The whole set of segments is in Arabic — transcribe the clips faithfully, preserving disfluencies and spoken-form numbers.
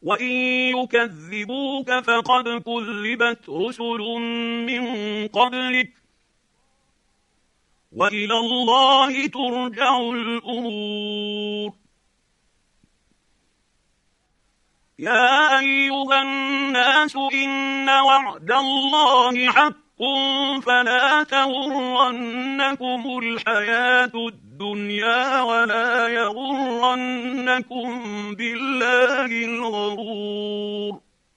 وإن يكذبوك فقد كذبت رسل من قبلك وإلى الله ترجع الأمور. يا أيها الناس إن وعد الله حق فلا تغرنكم الحياة الدنيا ولا يغرنكم بالله الغرور.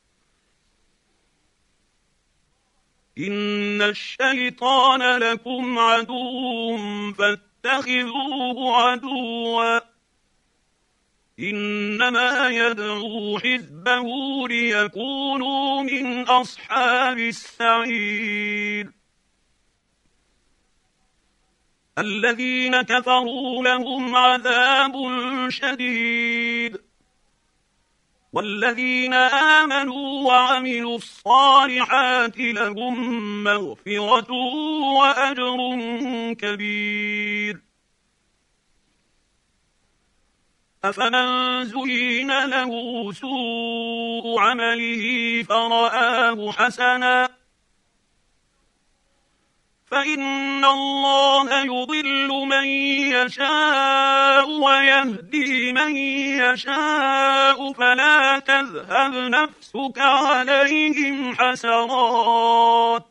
إن الشيطان لكم عدو فاتخذوه عدوا إنما يدعو حزبه ليكونوا من أصحاب السعير. الذين كفروا لهم عذاب شديد والذين آمنوا وعملوا الصالحات لهم مغفرة وأجر كبير. أفمن زين له سوء عمله فرآه حسنا فإن الله يضل من يشاء ويهدي من يشاء فلا تذهب نفسك عليهم حسرات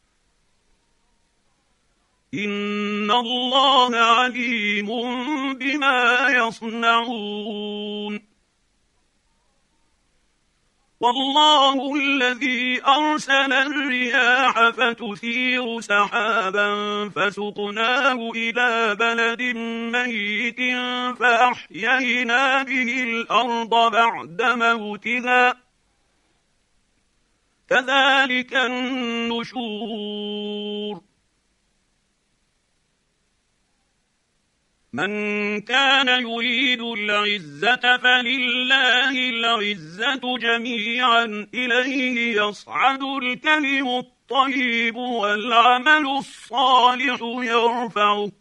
إن الله عليم بما يصنعون. والله الذي أرسل الرياح فتثير سحابا فسقناه إلى بلد ميت فأحيينا به الأرض بعد موتها كذلك النشور. من كان يريد العزة فلله العزة جميعا إليه يصعد الكلم الطيب والعمل الصالح يرفعه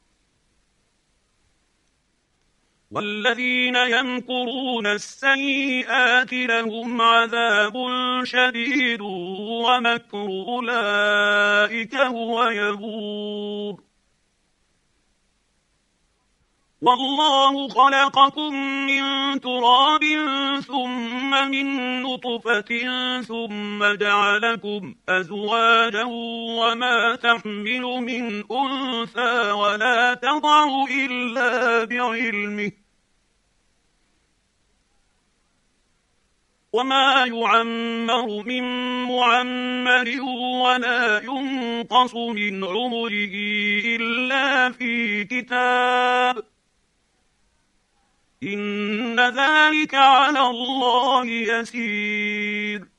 والذين يمكرون السيئات لهم عذاب شديد ومكر أولئك هو يبور. والله خلقكم من تراب ثم من نطفة ثم جعلكم أزواجا وما تحمل من أنثى ولا تضع إلا بعلمه وما يعمر من معمر ولا ينقص من عمره إلا في كتاب إن ذلك على الله يسير.